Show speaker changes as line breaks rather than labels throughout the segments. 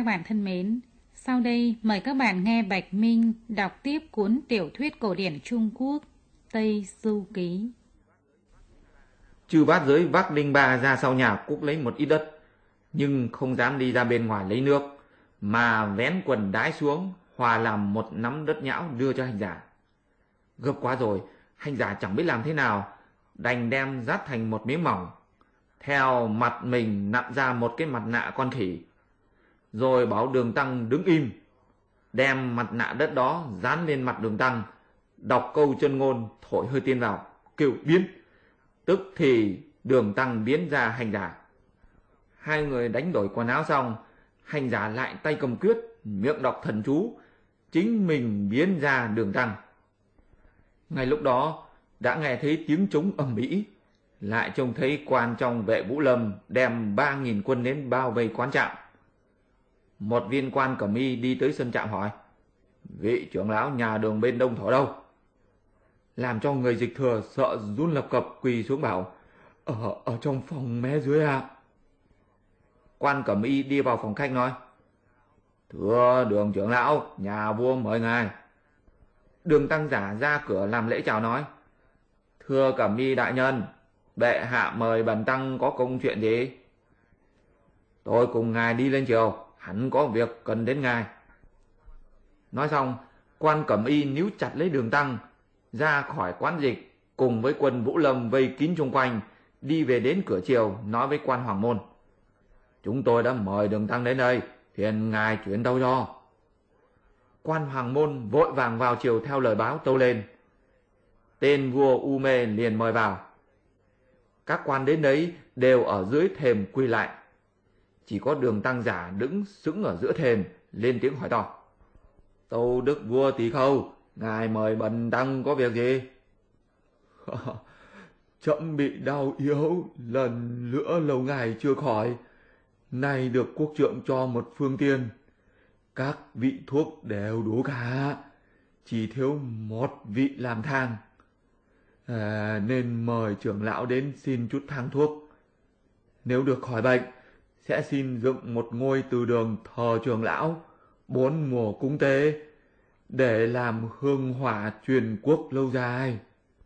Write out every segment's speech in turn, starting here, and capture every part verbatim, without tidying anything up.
các bạn thân mến, sau đây mời các bạn nghe Bạch Minh đọc tiếp cuốn tiểu thuyết cổ điển Trung Quốc Tây Du Ký.
Chư bát giới vác đinh ba ra sau nhà cuốc lấy một ít đất, nhưng không dám đi ra bên ngoài lấy nước, mà vén quần đái xuống, hòa làm một nắm đất nhão đưa cho hành giả. Gấp quá rồi, hành giả chẳng biết làm thế nào, đành đem dát thành một miếng mỏng, theo mặt mình nặn ra một cái mặt nạ con khỉ, rồi bảo Đường Tăng đứng im, đem mặt nạ đất đó dán lên mặt Đường Tăng, đọc câu chân ngôn, thổi hơi tiên vào, kêu biến. Tức thì Đường Tăng biến ra hành giả. Hai người đánh đổi quần áo xong, hành giả lại tay cầm quyết, miệng đọc thần chú, chính mình biến ra Đường Tăng. Ngay lúc đó đã nghe thấy tiếng trống ầm ĩ, lại trông thấy quan trong vệ Vũ Lâm đem ba nghìn quân đến bao vây quán trạm. Một viên quan cẩm y đi tới sân trạm hỏi: vị trưởng lão nhà Đường bên đông thổ đâu? Làm cho người dịch thừa sợ run lập cập, quỳ xuống bảo: ở ở trong phòng mé dưới ạ. À. Quan cẩm y đi vào phòng khách nói: thưa Đường trưởng lão, nhà vua mời ngài. Đường Tăng giả ra cửa làm lễ chào nói: thưa cẩm y đại nhân, bệ hạ mời bần tăng có công chuyện gì? Tôi cùng ngài đi lên triều, hẳn có việc cần đến ngài. Nói xong, quan cẩm y níu chặt lấy Đường Tăng ra khỏi quán dịch, cùng với quân Vũ Lâm vây kín chung quanh, đi về đến cửa triều, nói với quan Hoàng Môn: chúng tôi đã mời Đường Tăng đến đây, phiền ngài chuyển tâu cho. Quan Hoàng Môn vội vàng vào triều theo lời báo tâu lên. Tên vua U Mê liền mời vào. Các quan đến đấy đều ở dưới thềm quỳ lại, chỉ có Đường Tăng giả đứng sững ở giữa thềm, lên tiếng hỏi to: tâu đức vua Tỳ Khâu, ngài mời bần tăng có việc gì?
Trẫm bị đau yếu, lần nữa lâu ngày chưa khỏi, nay được quốc trượng cho một phương tiên. Các vị thuốc đều đủ cả, chỉ thiếu một vị làm thang, à, nên mời trưởng lão đến xin chút thang thuốc. Nếu được khỏi bệnh, sẽ xin dựng một ngôi từ đường thờ trưởng lão, bốn mùa cúng tế, để làm hương hỏa truyền quốc lâu dài.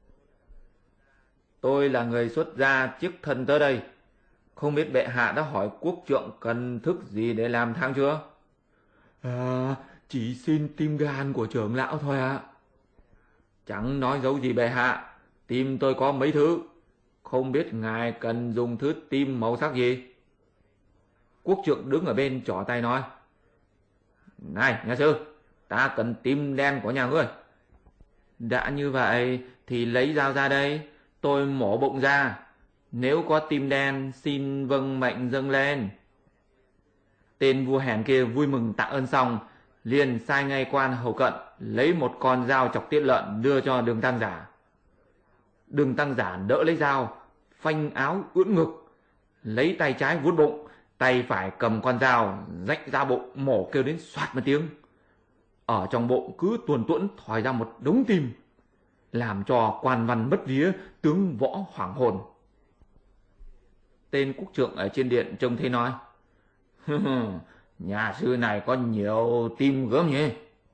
Tôi là người xuất gia chức thân tới đây, không biết bệ hạ đã hỏi quốc trượng cần thức gì để làm thang chưa?
À, chỉ xin tim gan của trưởng lão thôi ạ. À.
Chẳng nói dấu gì bệ hạ, tim tôi có mấy thứ, không biết ngài cần dùng thứ tim màu sắc gì? Quốc trượng đứng ở bên trỏ tay nói: này nhà sư, ta cần tim đen của nhà ngươi. Đã như vậy thì lấy dao ra đây, tôi mổ bụng ra, nếu có tim đen xin vâng mệnh dâng lên. Tên vua hèn kia vui mừng tạ ơn xong, liền sai ngay quan hầu cận lấy một con dao chọc tiết lợn đưa cho Đường Tăng giả. Đường Tăng giả đỡ lấy dao, phanh áo ưỡn ngực, lấy tay trái vuốt bụng, tay phải cầm con dao rách ra bụng, mổ kêu đến xoạt một tiếng. Ở trong bụng cứ tuồn tuỗn thòi ra một đống tim, làm cho quan văn bất vía, tướng võ hoảng hồn. Tên quốc trượng ở trên điện trông thấy nói: nhà sư này có nhiều tim gớm nhỉ.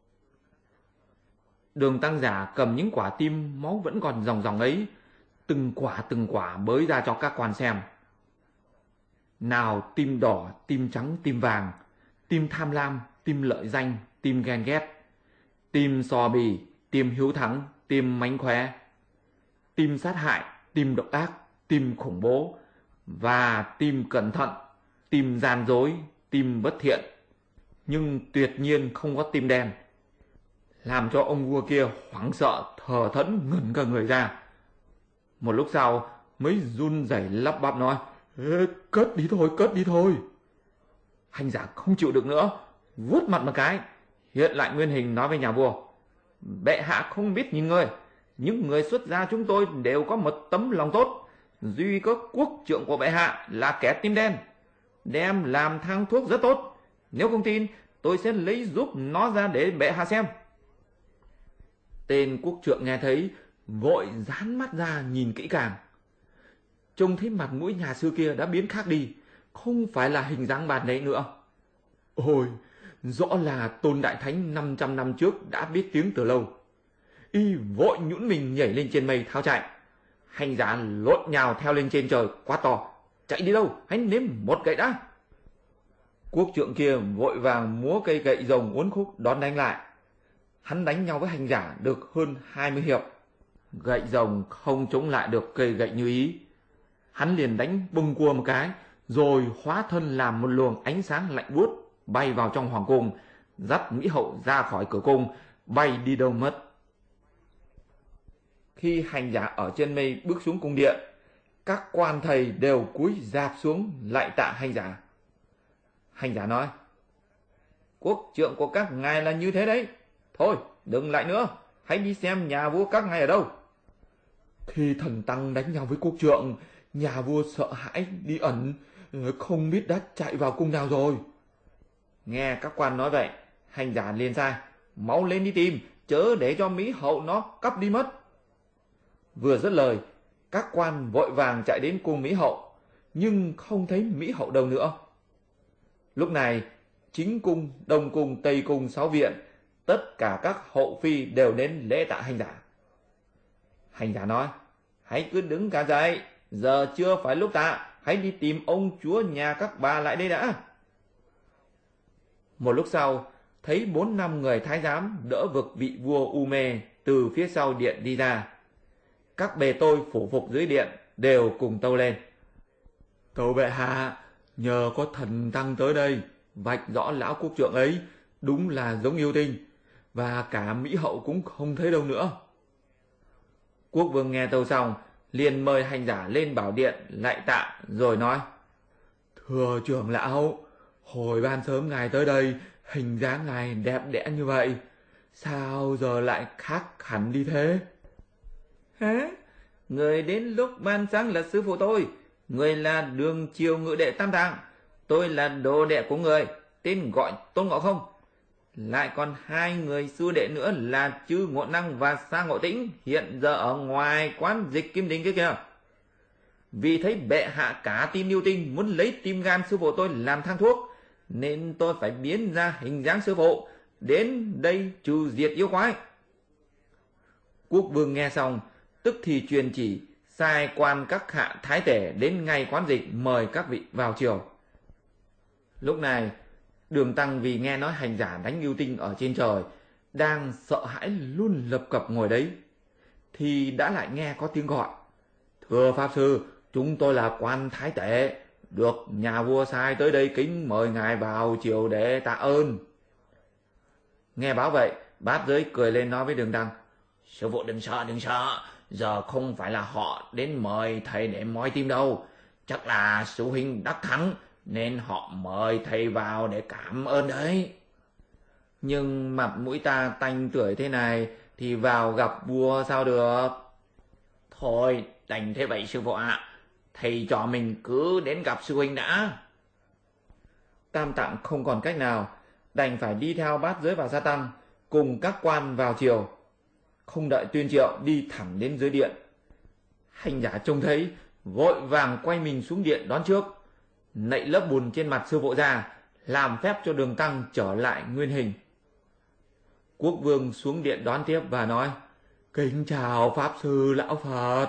Đường Tăng giả cầm những quả tim máu vẫn còn ròng ròng ấy, từng quả từng quả bới ra cho các quan xem. Nào tim đỏ, tim trắng, tim vàng, tim tham lam, tim lợi danh, tim ghen ghét, tim so bì, tim hiếu thắng, tim mánh khóe, tim sát hại, tim độc ác, tim khủng bố, và tim cẩn thận, tim gian dối, tim bất thiện, nhưng tuyệt nhiên không có tim đen, làm cho ông vua kia hoảng sợ thờ thẫn ngẩn cả người ra. Một lúc sau mới run rẩy lắp bắp nói:
Ê, cất đi thôi, cất đi thôi.
Hành giả không chịu được nữa, vuốt mặt một cái, hiện lại nguyên hình nói với nhà vua: bệ hạ không biết nhìn người, những người xuất gia chúng tôi đều có một tấm lòng tốt, duy có quốc trượng của bệ hạ là kẻ tim đen, đem làm thang thuốc rất tốt. Nếu không tin, tôi sẽ lấy giúp nó ra để bệ hạ xem. Tên quốc trượng nghe thấy, vội dán mắt ra nhìn kỹ càng. Trông thấy mặt mũi nhà sư kia đã biến khác đi, không phải là hình dáng bàn đấy nữa.
Ôi, rõ là Tôn Đại Thánh năm trăm năm trước đã biết tiếng từ lâu. Y vội nhũn mình nhảy lên trên mây tháo chạy. Hành giả lộn nhào theo lên trên trời quá to. Chạy đi đâu, hãy nếm một gậy đã. Quốc trượng kia vội vàng múa cây gậy rồng uốn khúc đón đánh lại. Hắn đánh nhau với hành giả được hơn hai mươi hiệp. Gậy rồng không chống lại được cây gậy như ý. Hắn liền đánh bung cua một cái, rồi hóa thân làm một luồng ánh sáng lạnh buốt bay vào trong hoàng cung, dắt Mỹ Hậu ra khỏi cửa cung, bay đi đâu mất. Khi hành giả ở trên mây bước xuống cung điện, các quan thầy đều cúi rạp xuống lạy tạ hành giả. Hành giả nói: Quốc trượng của các ngài là như thế đấy. Thôi, đừng lại nữa, hãy đi xem nhà vua các ngài ở đâu. Khi thần tăng đánh nhau với quốc trượng, nhà vua sợ hãi đi ẩn, không biết đã chạy vào cung nào rồi.
Nghe các quan nói vậy, hành giả liền sai: Mau lên đi tìm, chớ để cho Mỹ Hậu nó cắp đi mất. Vừa dứt lời, các quan vội vàng chạy đến cung Mỹ Hậu, nhưng không thấy Mỹ Hậu đâu nữa. Lúc này, chính cung, đông cung, tây cung, sáu viện, tất cả các hậu phi đều đến lễ tạ hành giả. Hành giả nói: Hãy cứ đứng cả dậy, giờ chưa phải lúc tạ, hãy đi tìm ông chúa nhà các bà lại đây đã. Một lúc sau, thấy bốn năm người thái giám đỡ vực vị vua U Mê từ phía sau điện đi ra. Các bề tôi phủ phục dưới điện đều cùng tâu lên:
Tâu bệ hạ, nhờ có thần tăng tới đây vạch rõ lão quốc trượng ấy đúng là giống yêu tinh, và cả Mỹ Hậu cũng không thấy đâu nữa.
Quốc vương nghe tâu xong, liền mời hành giả lên bảo điện lạy tạ, rồi nói:
Thưa trưởng lão, hồi ban sớm ngài tới đây, hình dáng ngài đẹp đẽ như vậy, sao giờ lại khác hẳn đi thế?
Hả? Người đến lúc ban sáng là sư phụ tôi, người là Đường Triều Ngự đệ Tam Tạng, tôi là đồ đệ của người, tên gọi Tôn Ngộ Không. Lại còn hai người sư đệ nữa là Chư Ngộ Năng và Sa Ngộ Tĩnh, hiện giờ ở ngoài quán Dịch Kim Đình kia kìa. Vì thấy bệ hạ cả tim yêu tinh muốn lấy tim gan sư phụ tôi làm thang thuốc, nên tôi phải biến ra hình dáng sư phụ, đến đây trừ diệt yêu quái. Quốc vương nghe xong, tức thì truyền chỉ, sai quan các hạ thái tể đến ngay quán dịch mời các vị vào triều. Lúc này, Đường Tăng vì nghe nói hành giả đánh yêu tinh ở trên trời, đang sợ hãi luôn lập cập ngồi đấy, thì đã lại nghe có tiếng gọi: Thưa Pháp Sư, chúng tôi là quan thái tể, được nhà vua sai tới đây kính mời ngài vào triều để tạ ơn. Nghe báo vậy, Bát Giới cười lên nói với Đường Tăng: Sư phụ đừng sợ, đừng sợ, giờ không phải là họ đến mời thầy để moi tim đâu, chắc là sư huynh đắc thắng nên họ mời thầy vào để cảm ơn đấy. Nhưng mặt mũi ta tanh tưởi thế này thì vào gặp vua sao được? Thôi đành thế vậy sư phụ ạ, à, thầy trò mình cứ đến gặp sư huynh đã. Tam Tạng không còn cách nào, đành phải đi theo Bát Giới và Sa Tăng cùng các quan vào triều. Không đợi tuyên triệu, đi thẳng đến dưới điện. Hành giả trông thấy, vội vàng quay mình xuống điện đón trước, nạy lớp bùn trên mặt sư phụ ra, làm phép cho Đường Tăng trở lại nguyên hình. Quốc vương xuống điện đón tiếp và nói: Kính chào Pháp Sư Lão Phật.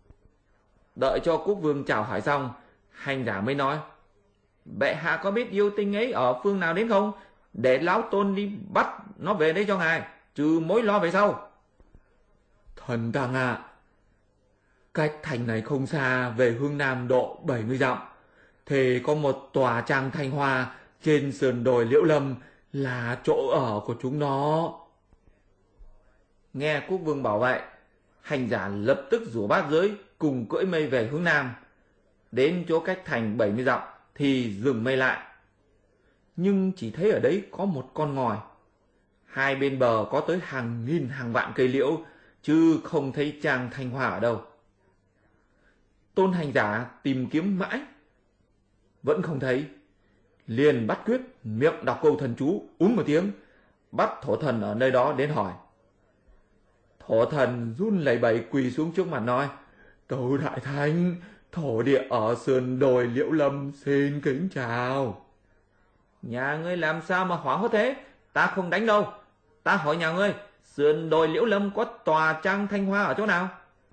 Đợi cho quốc vương chào hỏi xong, hành giả mới nói: Bệ hạ có biết yêu tinh ấy ở phương nào đến không? Để lão tôn đi bắt nó về đây cho ngài, trừ mối lo về sau.
Thần Tăng ạ, à, cách thành này không xa, về hướng nam độ bảy mươi dặm, thì có một tòa trang thanh hoa trên sườn đồi Liễu Lâm là chỗ ở của chúng nó.
Nghe quốc vương bảo vậy, hành giả lập tức rủ Bát Giới cùng cưỡi mây về hướng nam. Đến chỗ cách thành bảy mươi dặm thì dừng mây lại. Nhưng chỉ thấy ở đấy có một con ngòi. Hai bên bờ có tới hàng nghìn hàng vạn cây liễu, chứ không thấy trang thanh hoa ở đâu. Tôn hành giả tìm kiếm mãi, vẫn không thấy. Liền bắt quyết miệng đọc câu thần chú, úm một tiếng, bắt thổ thần ở nơi đó đến hỏi. Thổ thần run lẩy bẩy quỳ xuống trước mặt nói: Tâu Đại Thánh, thổ địa ở sườn đồi Liễu Lâm xin kính chào. Nhà ngươi làm sao mà hoảng hốt thế? Ta không đánh đâu. Ta hỏi nhà ngươi, sườn đồi Liễu Lâm có tòa trang Thanh Hoa ở chỗ nào?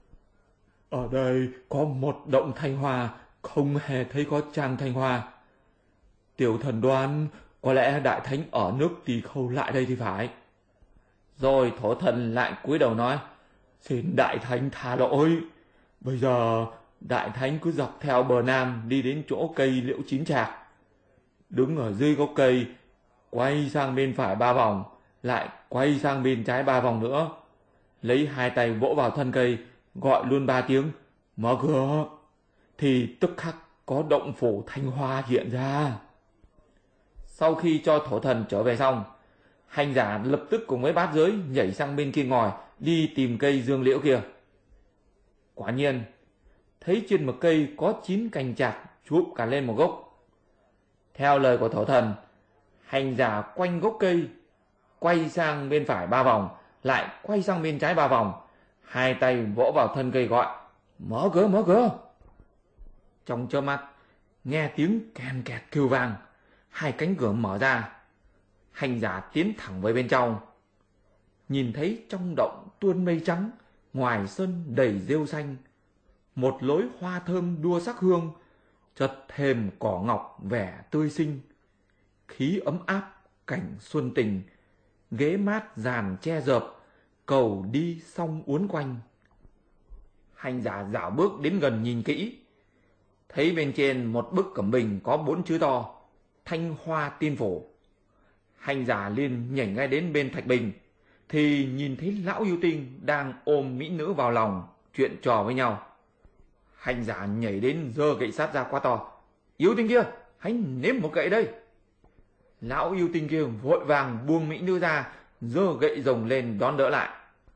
Ở đây có một động Thanh Hoa, không hề thấy có trang Thanh Hoa. Tiểu thần đoán có lẽ đại thánh ở nước Tỳ Khâu lại đây thì phải.
Rồi thổ thần lại cúi đầu nói,
xin đại thánh tha lỗi. Bây giờ đại thánh cứ dọc theo bờ nam đi đến chỗ cây liễu chín trạc. Đứng ở dưới gốc cây, quay sang bên phải ba vòng, lại quay sang bên trái ba vòng nữa. Lấy hai tay vỗ vào thân cây, gọi luôn ba tiếng, mở cửa. Thì tức khắc có động phủ Thanh Hoa hiện ra.
Sau khi cho thổ thần trở về xong, hành giả lập tức cùng với bát giới nhảy sang bên kia ngòi đi tìm cây dương liễu kia. Quả nhiên, thấy trên một cây có chín cành chạc chụp cả lên một gốc. Theo lời của thổ thần, hành giả quanh gốc cây, quay sang bên phải ba vòng, lại quay sang bên trái ba vòng, hai tay vỗ vào thân cây gọi, mở cửa, mở cửa. Trong chớp mắt, nghe tiếng kèn kẹt kêu vang, hai cánh cửa mở ra. Hành giả tiến thẳng với bên trong, nhìn thấy trong động tuôn mây trắng, ngoài sân đầy rêu xanh, một lối hoa thơm đua sắc hương, chật thềm cỏ ngọc vẻ tươi xinh, khí ấm áp cảnh xuân tình, ghế mát dàn che rợp, cầu đi song uốn quanh. Hành giả dạo bước đến gần nhìn kỹ, thấy bên trên một bức cẩm bình có bốn chữ to, Thanh Hoa Tiên Phủ. Hành giả liền nhảy ngay đến bên thạch bình, thì nhìn thấy lão yêu tinh đang ôm mỹ nữ vào lòng, chuyện trò với nhau. Hành giả nhảy đến giơ gậy sắt ra quá to, yêu tinh kia, hãy nếm một gậy đây. Lão yêu tinh kia vội vàng buông mỹ nữ ra, giơ gậy rồng lên đón đỡ lại.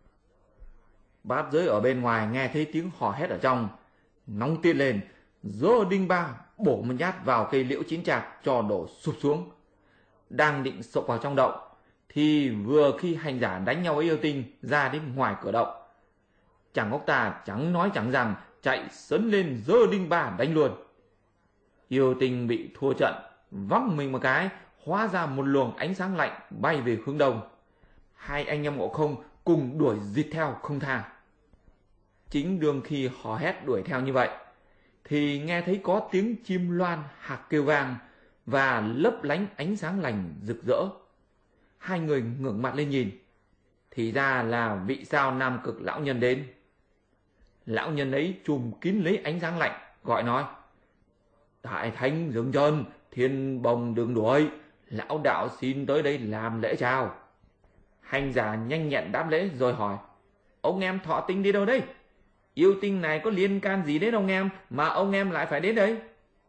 Bát giới ở bên ngoài nghe thấy tiếng hò hét ở trong, nóng tiết lên, giơ đinh ba bổ một nhát vào cây liễu chín trạc cho đổ sụp xuống. Đang định sộc vào trong động, thì vừa khi hành giả đánh nhau với yêu tinh ra đến ngoài cửa động, chàng ngốc ta chẳng nói chẳng rằng chạy sấn lên giơ đinh ba đánh luôn. Yêu tinh bị thua trận, văng mình một cái, hóa ra một luồng ánh sáng lạnh bay về hướng đông. Hai anh em Ngộ Không cùng đuổi giết theo không tha. Chính đương khi hò hét đuổi theo như vậy, thì nghe thấy có tiếng chim loan hạc kêu vang và lấp lánh ánh sáng lành rực rỡ. Hai người ngẩng mặt lên nhìn, thì ra là vị sao Nam Cực lão nhân đến. Lão nhân ấy trùm kín lấy ánh sáng lạnh, gọi nói, đại thánh dừng chân, thiên bồng đừng đuổi, lão đạo xin tới đây làm lễ chào. Hành giả nhanh nhẹn đáp lễ rồi hỏi, ông em Thọ Tinh đi đâu đây? Yêu tinh này có liên can gì đến ông em mà ông em lại phải đến đây?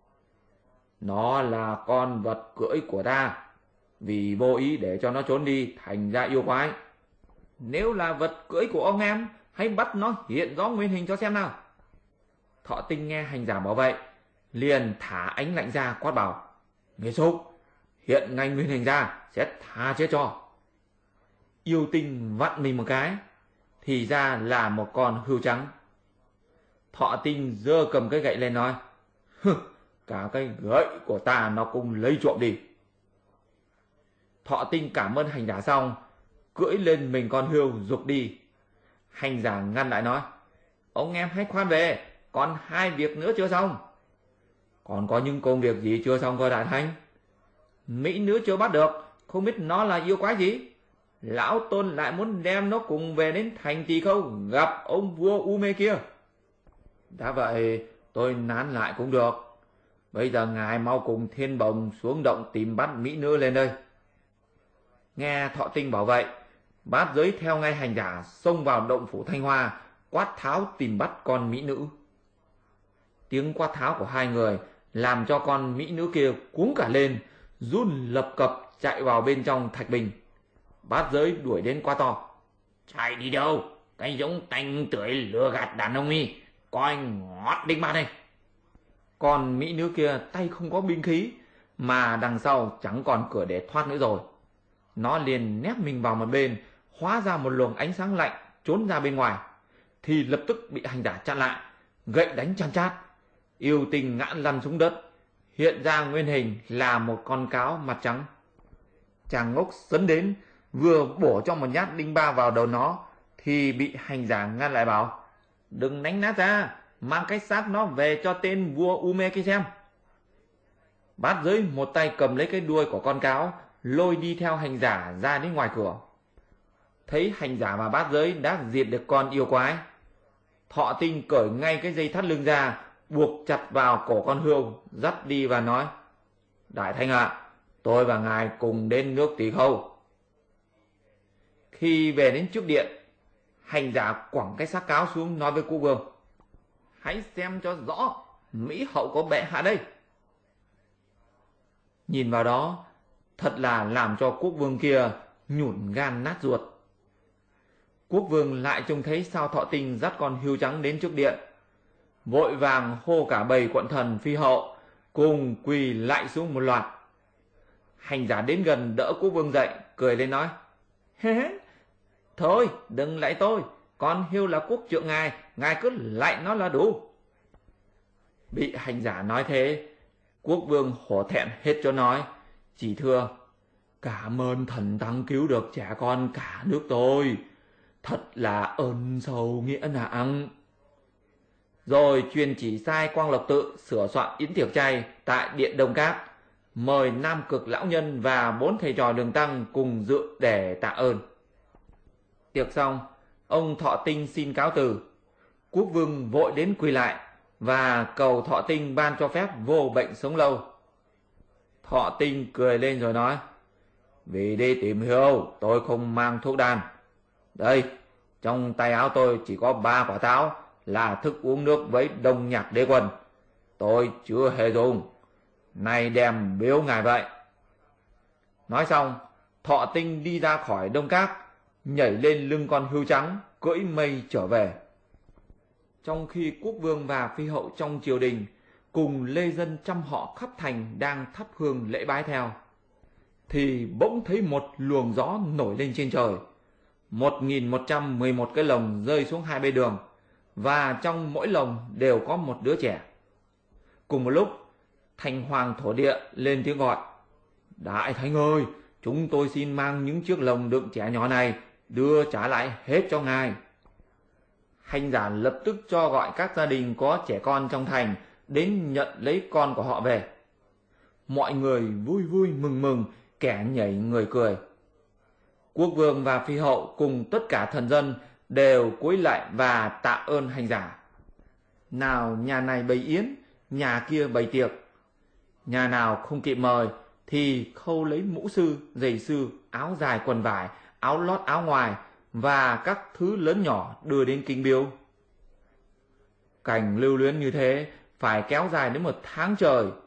Nó là con vật cưỡi của ta, vì vô ý để cho nó trốn đi thành ra yêu quái. Nếu là vật cưỡi của ông em, hãy bắt nó hiện rõ nguyên hình cho xem nào. Thọ Tinh nghe hành giả bảo vậy, liền thả ánh lạnh ra quát bảo, nghe súc, hiện ngay nguyên hình ra, sẽ tha chết cho. Yêu tinh vặn mình một cái, thì ra là một con hươu trắng. Thọ Tinh giơ cầm cái gậy lên nói, cả cái gậy của ta nó cũng lấy trộm đi. Thọ Tinh cảm ơn hành giả xong, cưỡi lên mình con hươu giục đi. Hành giả ngăn lại nói, ông em hãy khoan về, còn hai việc nữa chưa xong. Còn có những công việc gì chưa xong cơ đại thánh? Mỹ nữ chưa bắt được, không biết nó là yêu quái gì. Lão Tôn lại muốn đem nó cùng về đến thành Tỳ Khâu gặp ông vua U Mê kia. Đã vậy tôi nán lại cũng được. Bây giờ ngài mau cùng Thiên Bồng xuống động tìm bắt mỹ nữ lên đây. Nghe Thọ Tinh bảo vậy, bát giới theo ngay hành giả xông vào động phủ Thanh Hoa, quát tháo tìm bắt con mỹ nữ. Tiếng quát tháo của hai người làm cho con mỹ nữ kia cuống cả lên, run lập cập chạy vào bên trong thạch bình. Bát giới đuổi đến quá to, chạy đi đâu, cái giống tanh tưởi lừa gạt đàn ông đi, coi ngót đinh ba đây. Còn mỹ nữ kia tay không có binh khí, mà đằng sau chẳng còn cửa để thoát nữa rồi. Nó liền nép mình vào một bên, hóa ra một luồng ánh sáng lạnh trốn ra bên ngoài, thì lập tức bị hành giả chặn lại, gậy đánh chan chát. Yêu tinh ngã lăn xuống đất, hiện ra nguyên hình là một con cáo mặt trắng. Chàng ngốc sấn đến, vừa bổ cho một nhát đinh ba vào đầu nó, thì bị hành giả ngăn lại bảo: đừng đánh nát ra, mang cái xác nó về cho tên vua Ume kia xem. Bát giới một tay cầm lấy cái đuôi của con cáo, lôi đi theo hành giả ra đến ngoài cửa. Thấy hành giả và bát giới đã diệt được con yêu quái, Thọ Tinh cởi ngay cái dây thắt lưng ra, buộc chặt vào cổ con hươu, dắt đi và nói: đại thanh ạ, à, tôi và ngài cùng đến nước Tỳ Khâu. Khi về đến trước điện, hành giả quẳng cái xác cáo xuống, nói với quốc vương: hãy xem cho rõ mỹ hậu của bệ hạ đây. Nhìn vào đó, thật là làm cho quốc vương kia nhủn gan nát ruột. Quốc vương lại trông thấy sao Thọ Tinh dắt con hươu trắng đến trước điện, vội vàng hô cả bầy quận thần phi hậu cùng quỳ lại xuống một loạt. Hành giả đến gần đỡ quốc vương dậy, cười lên nói: thôi đừng lạy tôi, con hươu là quốc trượng ngài, ngài cứ lạy nó là đủ. Bị hành giả nói thế, quốc vương hổ thẹn hết chỗ nói, chỉ thưa: cảm ơn thần tăng cứu được trẻ con cả nước tôi, thật là ơn sâu nghĩa nặng. Rồi truyền chỉ sai Quang Lộc Tự sửa soạn yến tiệc chay tại điện Đông Cát, mời Nam Cực lão nhân và bốn thầy trò Đường Tăng cùng dự để tạ ơn. Tiệc xong, ông Thọ Tinh xin cáo từ. Quốc vương vội đến quỳ lại và cầu Thọ Tinh ban cho phép vô bệnh sống lâu. Thọ Tinh cười lên rồi nói: vì đi tìm hiểu tôi không mang thuốc đan. Đây, trong tay áo tôi chỉ có ba quả táo là thức uống nước với Đông Nhạc Đế Quân, tôi chưa hề dùng, nay đem biếu ngài vậy. Nói xong, Thọ Tinh đi ra khỏi Đông Cát, nhảy lên lưng con hươu trắng, cưỡi mây trở về. Trong khi quốc vương và phi hậu trong triều đình cùng lê dân trăm họ khắp thành đang thắp hương lễ bái theo, thì bỗng thấy một luồng gió nổi lên trên trời. Một nghìn một trăm mười một cái lồng rơi xuống hai bên đường, và trong mỗi lồng đều có một đứa trẻ. Cùng một lúc, thành hoàng thổ địa lên tiếng gọi: đại thánh ơi, chúng tôi xin mang những chiếc lồng đựng trẻ nhỏ này đưa trả lại hết cho ngài. Hành giả lập tức cho gọi các gia đình có trẻ con trong thành đến nhận lấy con của họ về. Mọi người vui vui mừng mừng, kẻ nhảy người cười. Quốc vương và phi hậu cùng tất cả thần dân đều cúi lại và tạ ơn hành giả. Nào nhà này bày yến, nhà kia bày tiệc. Nhà nào không kịp mời thì khâu lấy mũ sư, giày sư, áo dài quần vải, áo lót áo ngoài và các thứ lớn nhỏ đưa đến kính biếu. Cảnh lưu luyến như thế phải kéo dài đến một tháng trời